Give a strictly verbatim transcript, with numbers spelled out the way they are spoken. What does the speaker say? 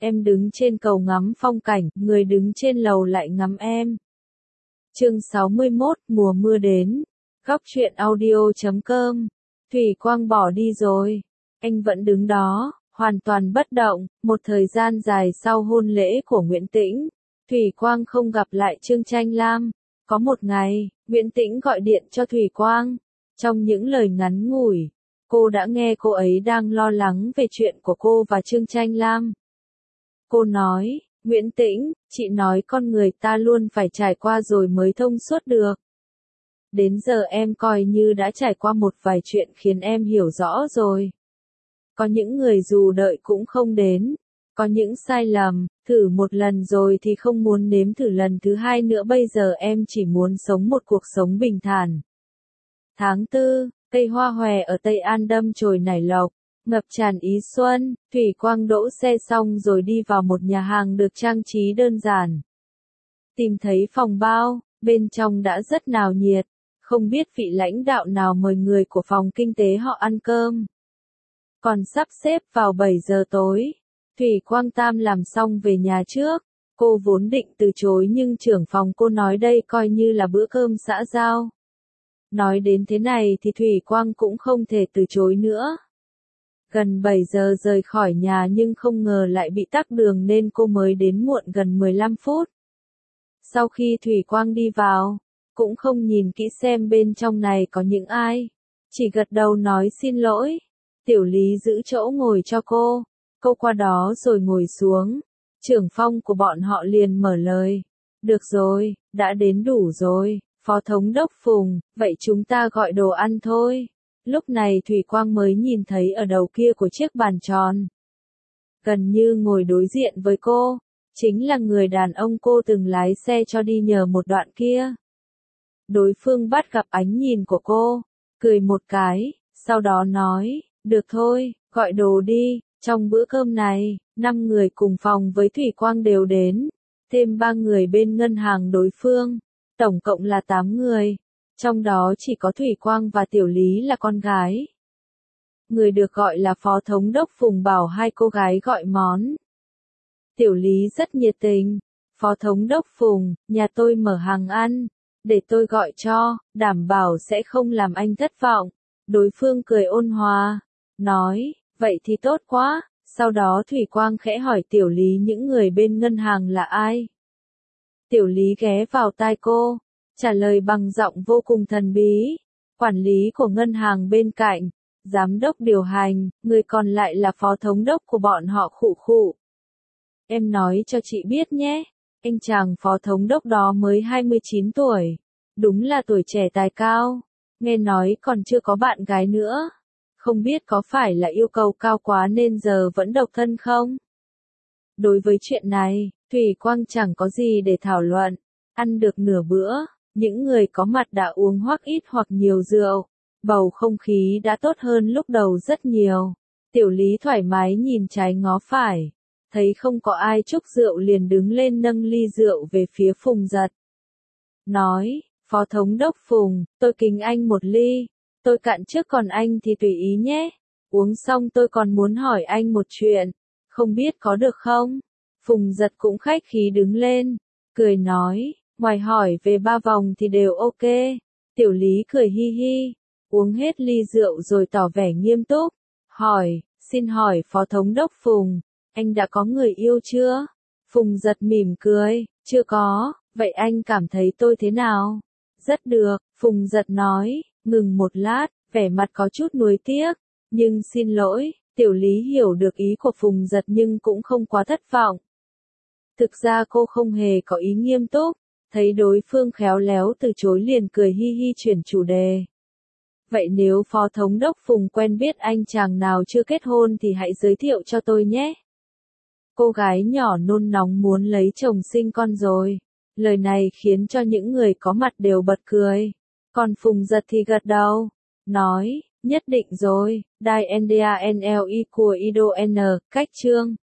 Em đứng trên cầu ngắm phong cảnh, người đứng trên lầu lại ngắm em. Chương sáu mươi mốt, mùa mưa đến. Góc truyện audio chấm com. Thủy Quang bỏ đi rồi. Anh vẫn đứng đó, hoàn toàn bất động. Một thời gian dài sau hôn lễ của Nguyễn Tĩnh, Thủy Quang không gặp lại Trương Chanh Lam. Có một ngày, Nguyễn Tĩnh gọi điện cho Thủy Quang. Trong những lời ngắn ngủi, cô đã nghe cô ấy đang lo lắng về chuyện của cô và Trương Chanh Lam. Cô nói, Nguyễn Tĩnh, chị nói con người ta luôn phải trải qua rồi mới thông suốt được. Đến giờ em coi như đã trải qua một vài chuyện khiến em hiểu rõ rồi. Có những người dù đợi cũng không đến. Có những sai lầm, thử một lần rồi thì không muốn nếm thử lần thứ hai nữa. Bây giờ em chỉ muốn sống một cuộc sống bình thản. Tháng tư, cây hoa hòe ở Tây An đâm chồi nảy lộc, ngập tràn ý xuân. Thủy Quang đỗ xe xong rồi đi vào một nhà hàng được trang trí đơn giản. Tìm thấy phòng bao, bên trong đã rất náo nhiệt. Không biết vị lãnh đạo nào mời người của phòng kinh tế họ ăn cơm. Còn sắp xếp vào bảy giờ tối. Thủy Quang Tam làm xong về nhà trước. Cô vốn định từ chối nhưng trưởng phòng cô nói đây coi như là bữa cơm xã giao. Nói đến thế này thì Thủy Quang cũng không thể từ chối nữa. Gần bảy giờ rời khỏi nhà nhưng không ngờ lại bị tắc đường nên cô mới đến muộn gần mười lăm phút. Sau khi Thủy Quang đi vào, cũng không nhìn kỹ xem bên trong này có những ai. Chỉ gật đầu nói xin lỗi. Tiểu Lý giữ chỗ ngồi cho cô. Cô qua đó rồi ngồi xuống. Trưởng phòng của bọn họ liền mở lời. Được rồi, đã đến đủ rồi, Phó Thống đốc Phùng, vậy chúng ta gọi đồ ăn thôi. Lúc này Thủy Quang mới nhìn thấy ở đầu kia của chiếc bàn tròn. Gần như ngồi đối diện với cô, chính là người đàn ông cô từng lái xe cho đi nhờ một đoạn kia. Đối phương bắt gặp ánh nhìn của cô, cười một cái, sau đó nói, được thôi, gọi đồ đi. Trong bữa cơm này, năm người cùng phòng với Thủy Quang đều đến, thêm ba người bên ngân hàng đối phương, tổng cộng là tám người, trong đó chỉ có Thủy Quang và Tiểu Lý là con gái. Người được gọi là Phó Thống đốc Phùng bảo hai cô gái gọi món. Tiểu Lý rất nhiệt tình, Phó Thống đốc Phùng, nhà tôi mở hàng ăn, để tôi gọi cho, đảm bảo sẽ không làm anh thất vọng. Đối phương cười ôn hòa, nói, vậy thì tốt quá. Sau đó Thủy Quang khẽ hỏi Tiểu Lý những người bên ngân hàng là ai. Tiểu Lý ghé vào tai cô, trả lời bằng giọng vô cùng thần bí. Quản lý của ngân hàng bên cạnh, giám đốc điều hành, người còn lại là phó thống đốc của bọn họ khụ khụ. Em nói cho chị biết nhé, anh chàng phó thống đốc đó mới hai mươi chín tuổi, đúng là tuổi trẻ tài cao, nghe nói còn chưa có bạn gái nữa. Không biết có phải là yêu cầu cao quá nên giờ vẫn độc thân không? Đối với chuyện này, Thủy Quang chẳng có gì để thảo luận. Ăn được nửa bữa, những người có mặt đã uống hoặc ít hoặc nhiều rượu. Bầu không khí đã tốt hơn lúc đầu rất nhiều. Tiểu Lý thoải mái nhìn trái ngó phải. Thấy không có ai chúc rượu liền đứng lên nâng ly rượu về phía Phùng Giật. Nói, Phó Thống đốc Phùng, tôi kính anh một ly. Tôi cạn trước còn anh thì tùy ý nhé. Uống xong tôi còn muốn hỏi anh một chuyện. Không biết có được không? Phùng Giật cũng khách khí đứng lên. Cười nói, ngoài hỏi về ba vòng thì đều ok. Tiểu Lý cười hi hi. Uống hết ly rượu rồi tỏ vẻ nghiêm túc. Hỏi, xin hỏi Phó Thống đốc Phùng, anh đã có người yêu chưa? Phùng Giật mỉm cười, chưa có. Vậy anh cảm thấy tôi thế nào? Rất được, Phùng Giật nói. Ngừng một lát, vẻ mặt có chút nuối tiếc, nhưng xin lỗi. Tiểu Lý hiểu được ý của Phùng Giật nhưng cũng không quá thất vọng. Thực ra cô không hề có ý nghiêm túc, thấy đối phương khéo léo từ chối liền cười hi hi chuyển chủ đề. Vậy nếu Phó Thống đốc Phùng quen biết anh chàng nào chưa kết hôn thì hãy giới thiệu cho tôi nhé. Cô gái nhỏ nôn nóng muốn lấy chồng sinh con rồi. Lời này khiến cho những người có mặt đều bật cười. Còn Phùng Giật thì gật đầu, nói, nhất định rồi, đai en đê a en lờ i của Ido N, cách chương.